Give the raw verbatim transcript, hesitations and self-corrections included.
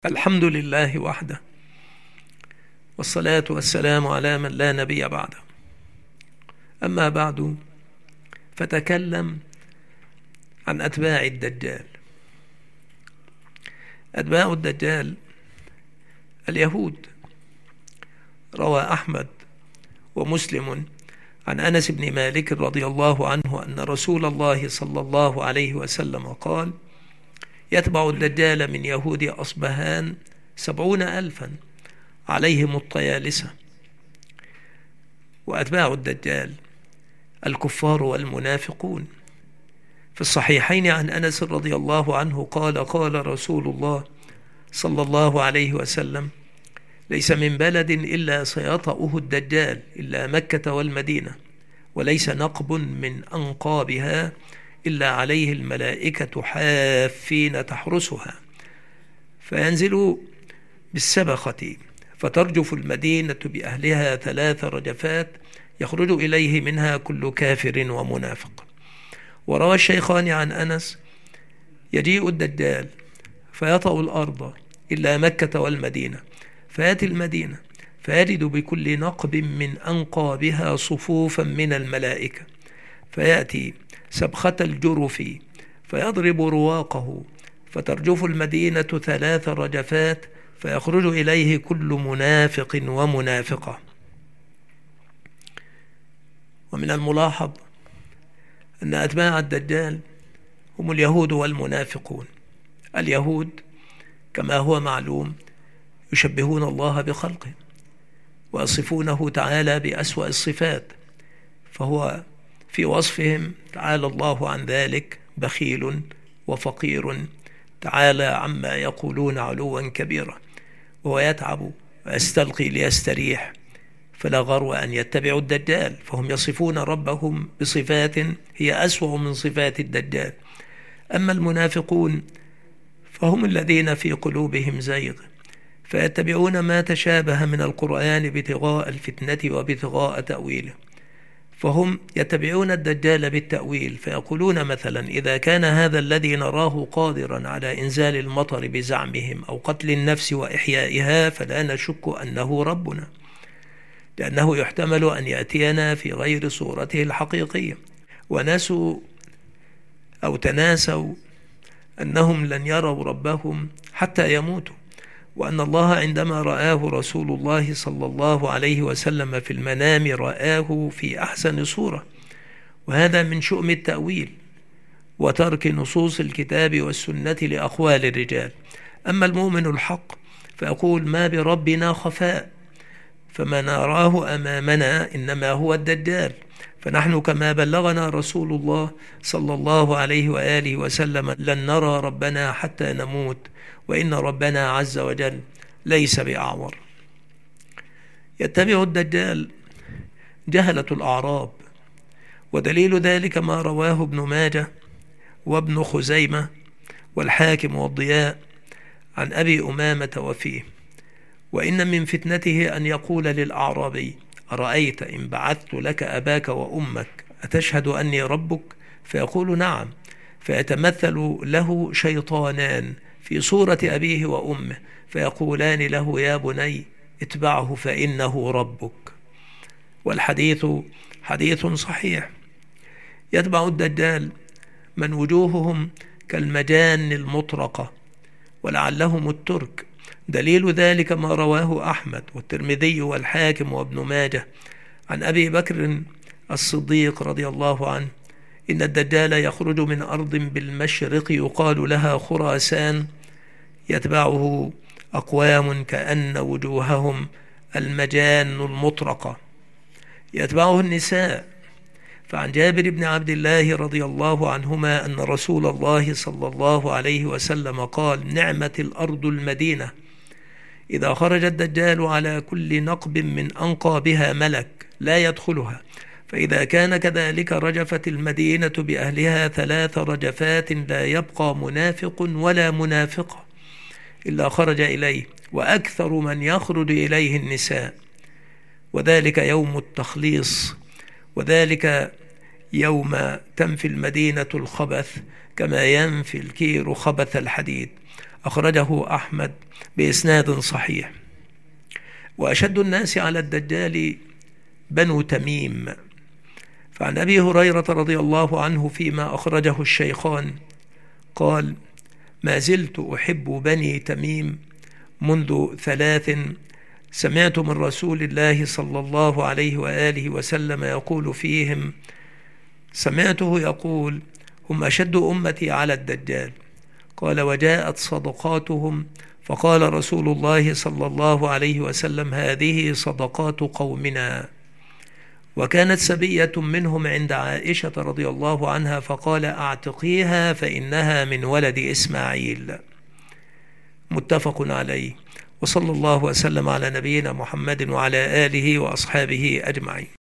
الحمد لله وحده، والصلاة والسلام على من لا نبي بعده. أما بعد، فتكلم عن أتباع الدجال. أتباع الدجال اليهود. روى أحمد ومسلم عن أنس بن مالك رضي الله عنه أن رسول الله صلى الله عليه وسلم قال: يتبع الدجال من يهود أصبهان سبعون ألفا عليهم الطيالسة. وأتباع الدجال الكفار والمنافقون. في الصحيحين عن أنس رضي الله عنه قال: قال رسول الله صلى الله عليه وسلم: ليس من بلد إلا سيطأه الدجال إلا مكة والمدينة، وليس نقب من أنقابها إلا عليه الملائكة حافين تحرسها، فينزل بالسبخة فترجف المدينة بأهلها ثلاث رجفات يخرج إليه منها كل كافر ومنافق. وروى الشيخان عن أنس: يجيء الدجال فيطأ الأرض إلا مكة والمدينة، فيأتي المدينة فيجد بكل نقب من أنقابها صفوفا من الملائكة، فيأتي سبخة الجرف فيضرب رواقه فترجف المدينة ثلاث رجفات فيخرج إليه كل منافق ومنافقة. ومن الملاحظ أن أتباع الدجال هم اليهود والمنافقون. اليهود كما هو معلوم يشبهون الله بخلقه ويصفونه تعالى بأسوأ الصفات، فهو في وصفهم تعالى الله عن ذلك بخيل وفقير، تعالى عما يقولون علوا كبيرا، وهو يتعب ويستلقي ليستريح، فلا غرو أن يتبعوا الدجال، فهم يصفون ربهم بصفات هي أسوأ من صفات الدجال. أما المنافقون فهم الذين في قلوبهم زيغ، فيتبعون ما تشابه من القرآن ابتغاء الفتنة وابتغاء تأويله، فهم يتبعون الدجال بالتأويل، فيقولون مثلا: إذا كان هذا الذي نراه قادرا على إنزال المطر بزعمهم أو قتل النفس وإحيائها فلا نشك أنه ربنا، لأنه يحتمل أن يأتينا في غير صورته الحقيقية. ونسوا أو تناسوا أنهم لن يروا ربهم حتى يموتوا، وأن الله عندما رآه رسول الله صلى الله عليه وسلم في المنام رآه في أحسن صورة، وهذا من شؤم التأويل وترك نصوص الكتاب والسنة لأقوال الرجال. أما المؤمن الحق فيقول: ما بربنا خفاء، فما نراه أمامنا إنما هو الدجال، فنحن كما بلغنا رسول الله صلى الله عليه وآله وسلم لن نرى ربنا حتى نموت، وإن ربنا عز وجل ليس بأعور. يتبع الدجال جهلة الأعراب، ودليل ذلك ما رواه ابن ماجه وابن خزيمة والحاكم والضياء عن أبي أمامة وفيه: وإن من فتنته أن يقول للأعرابي: أرأيت إن بعثت لك أباك وأمك أتشهد أني ربك؟ فيقول: نعم. فيتمثل له شيطانان في صورة أبيه وأمه فيقولان له: يا بني اتبعه فإنه ربك. والحديث حديث صحيح. يتبع الدجال من وجوههم كالمجان المطرقة، ولعلهم الترك. دليل ذلك ما رواه أحمد والترمذي والحاكم وابن ماجه عن أبي بكر الصديق رضي الله عنه: إن الدجال يخرج من أرض بالمشرق يقال لها خراسان، يتبعه أقوام كأن وجوههم المجان المطرقة. يتبعه النساء، فعن جابر بن عبد الله رضي الله عنهما أن رسول الله صلى الله عليه وسلم قال: نعمة الأرض المدينة، إذا خرج الدجال على كل نقب من أنقابها ملك لا يدخلها، فإذا كان كذلك رجفت المدينة بأهلها ثلاث رجفات لا يبقى منافق ولا منافقة إلا خرج إليه، وأكثر من يخرج إليه النساء، وذلك يوم التخليص، وذلك يوم تنفي المدينة الخبث كما ينفي الكير خبث الحديد. أخرجه أحمد بإسناد صحيح. وأشد الناس على الدجال بنو تميم. فعن أبي هريرة رضي الله عنه فيما أخرجه الشيخان قال: ما زلت أحب بني تميم منذ ثلاث، سمعت من رسول الله صلى الله عليه وآله وسلم يقول فيهم، سمعته يقول: هم أشد أمتي على الدجال. قال: وجاءت صدقاتهم، فقال رسول الله صلى الله عليه وسلم: هذه صدقات قومنا. وكانت سبية منهم عند عائشة رضي الله عنها فقال: أعتقيها فإنها من ولد إسماعيل. متفق عليه. وصلى الله وسلم على نبينا محمد وعلى آله وأصحابه أجمعين.